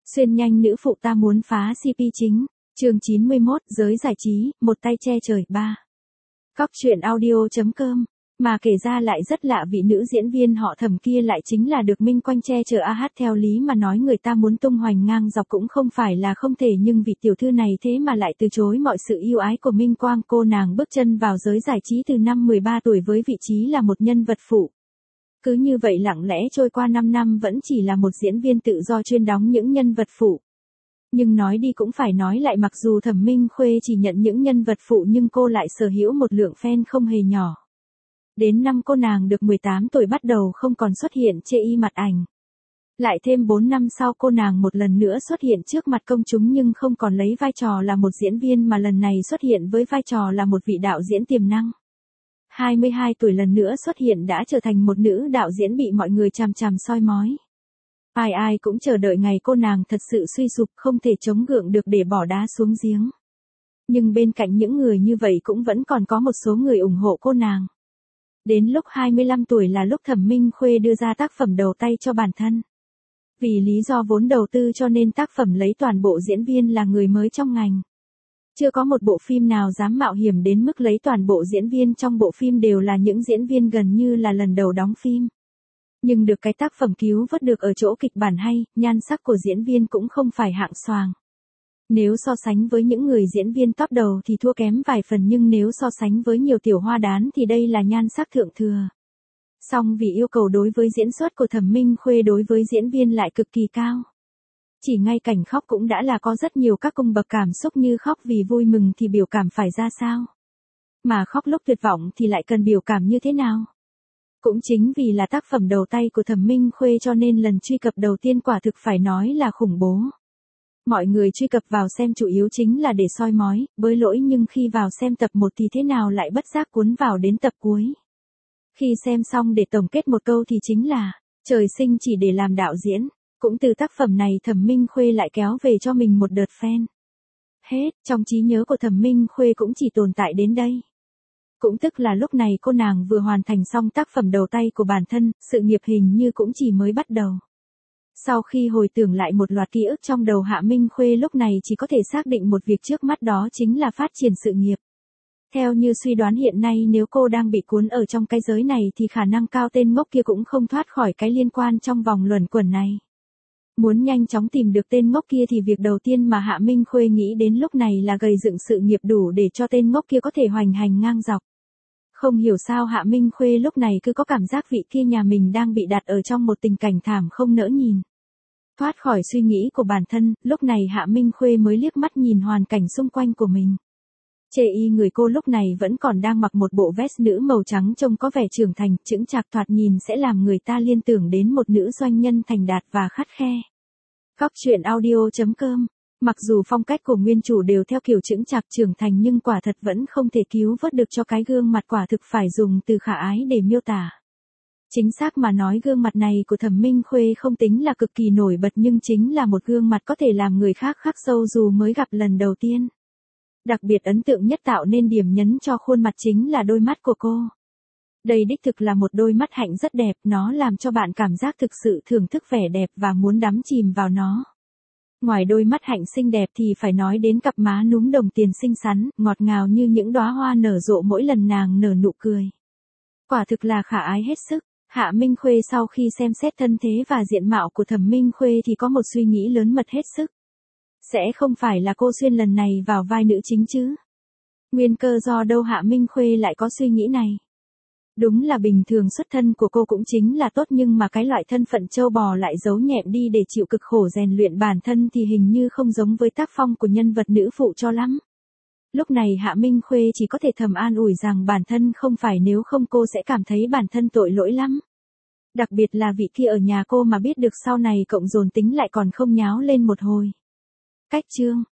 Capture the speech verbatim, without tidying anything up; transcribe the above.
Xuyên nhanh nữ phụ ta muốn phá xê pê chính. Chương chín mươi mốt, giới giải trí, một tay che trời, ba. Cóc truyện audio chấm com. Mà kể ra lại rất lạ, vị nữ diễn viên họ Thẩm kia lại chính là được Minh Quang che chở. A hát theo lý mà nói người ta muốn tung hoành ngang dọc cũng không phải là không thể, nhưng vị tiểu thư này thế mà lại từ chối mọi sự yêu ái của Minh Quang. Cô nàng bước chân vào giới giải trí từ năm mười ba tuổi với vị trí là một nhân vật phụ. Cứ như vậy lặng lẽ trôi qua năm năm vẫn chỉ là một diễn viên tự do chuyên đóng những nhân vật phụ. Nhưng nói đi cũng phải nói lại, mặc dù Thẩm Minh Khuê chỉ nhận những nhân vật phụ nhưng cô lại sở hữu một lượng fan không hề nhỏ. Đến năm cô nàng được mười tám tuổi bắt đầu không còn xuất hiện chê y mặt ảnh. Lại thêm bốn năm sau cô nàng một lần nữa xuất hiện trước mặt công chúng nhưng không còn lấy vai trò là một diễn viên mà lần này xuất hiện với vai trò là một vị đạo diễn tiềm năng. hai mươi hai tuổi lần nữa xuất hiện đã trở thành một nữ đạo diễn bị mọi người chằm chằm soi mói. Ai ai cũng chờ đợi ngày cô nàng thật sự suy sụp không thể chống gượng được để bỏ đá xuống giếng. Nhưng bên cạnh những người như vậy cũng vẫn còn có một số người ủng hộ cô nàng. Đến lúc hai mươi lăm tuổi là lúc Thẩm Minh Khuê đưa ra tác phẩm đầu tay cho bản thân. Vì lý do vốn đầu tư cho nên tác phẩm lấy toàn bộ diễn viên là người mới trong ngành. Chưa có một bộ phim nào dám mạo hiểm đến mức lấy toàn bộ diễn viên trong bộ phim đều là những diễn viên gần như là lần đầu đóng phim. Nhưng được cái tác phẩm cứu vớt được ở chỗ kịch bản hay, nhan sắc của diễn viên cũng không phải hạng xoàng. Nếu so sánh với những người diễn viên top đầu thì thua kém vài phần, nhưng nếu so sánh với nhiều tiểu hoa đán thì đây là nhan sắc thượng thừa. Song vì yêu cầu đối với diễn xuất của Thẩm Minh Khuê đối với diễn viên lại cực kỳ cao. Chỉ ngay cảnh khóc cũng đã là có rất nhiều các cung bậc cảm xúc, như khóc vì vui mừng thì biểu cảm phải ra sao. Mà khóc lúc tuyệt vọng thì lại cần biểu cảm như thế nào. Cũng chính vì là tác phẩm đầu tay của Thẩm Minh Khuê cho nên lần truy cập đầu tiên quả thực phải nói là khủng bố. Mọi người truy cập vào xem chủ yếu chính là để soi mói, bới lỗi, nhưng khi vào xem tập một thì thế nào lại bất giác cuốn vào đến tập cuối. Khi xem xong để tổng kết một câu thì chính là, trời sinh chỉ để làm đạo diễn. Cũng từ tác phẩm này Thẩm Minh Khuê lại kéo về cho mình một đợt fan. Hết, trong trí nhớ của Thẩm Minh Khuê cũng chỉ tồn tại đến đây. Cũng tức là lúc này cô nàng vừa hoàn thành xong tác phẩm đầu tay của bản thân, sự nghiệp hình như cũng chỉ mới bắt đầu. Sau khi hồi tưởng lại một loạt ký ức trong đầu, Hạ Minh Khuê lúc này chỉ có thể xác định một việc trước mắt, đó chính là phát triển sự nghiệp. Theo như suy đoán hiện nay, nếu cô đang bị cuốn ở trong cái giới này thì khả năng cao tên ngốc kia cũng không thoát khỏi cái liên quan trong vòng luẩn quẩn này. Muốn nhanh chóng tìm được tên ngốc kia thì việc đầu tiên mà Hạ Minh Khuê nghĩ đến lúc này là gầy dựng sự nghiệp đủ để cho tên ngốc kia có thể hoành hành ngang dọc. Không hiểu sao Hạ Minh Khuê lúc này cứ có cảm giác vị kia nhà mình đang bị đặt ở trong một tình cảnh thảm không nỡ nhìn. Thoát khỏi suy nghĩ của bản thân, lúc này Hạ Minh Khuê mới liếc mắt nhìn hoàn cảnh xung quanh của mình. Chê y người cô lúc này vẫn còn đang mặc một bộ vest nữ màu trắng trông có vẻ trưởng thành, chững chạc, thoạt nhìn sẽ làm người ta liên tưởng đến một nữ doanh nhân thành đạt và khắt khe. Cóc truyện audio chấm com. Mặc dù phong cách của nguyên chủ đều theo kiểu chững chạc trưởng thành nhưng quả thật vẫn không thể cứu vớt được cho cái gương mặt quả thực phải dùng từ khả ái để miêu tả. Chính xác mà nói, gương mặt này của Thẩm Minh Khuê không tính là cực kỳ nổi bật nhưng chính là một gương mặt có thể làm người khác khắc sâu dù mới gặp lần đầu tiên. Đặc biệt ấn tượng nhất tạo nên điểm nhấn cho khuôn mặt chính là đôi mắt của cô. Đây đích thực là một đôi mắt hạnh rất đẹp, nó làm cho bạn cảm giác thực sự thưởng thức vẻ đẹp và muốn đắm chìm vào nó. Ngoài đôi mắt hạnh xinh đẹp thì phải nói đến cặp má núm đồng tiền xinh xắn, ngọt ngào như những đóa hoa nở rộ mỗi lần nàng nở nụ cười. Quả thực là khả ái hết sức. Hạ Minh Khuê sau khi xem xét thân thế và diện mạo của Thẩm Minh Khuê thì có một suy nghĩ lớn mật hết sức. Sẽ không phải là cô xuyên lần này vào vai nữ chính chứ? Nguyên cơ do đâu Hạ Minh Khuê lại có suy nghĩ này? Đúng là bình thường xuất thân của cô cũng chính là tốt, nhưng mà cái loại thân phận trâu bò lại giấu nhẹm đi để chịu cực khổ rèn luyện bản thân thì hình như không giống với tác phong của nhân vật nữ phụ cho lắm. Lúc này Hạ Minh Khuê chỉ có thể thầm an ủi rằng bản thân không phải, nếu không cô sẽ cảm thấy bản thân tội lỗi lắm. Đặc biệt là vị kia ở nhà cô mà biết được sau này cộng dồn tính lại còn không nháo lên một hồi. Cách chương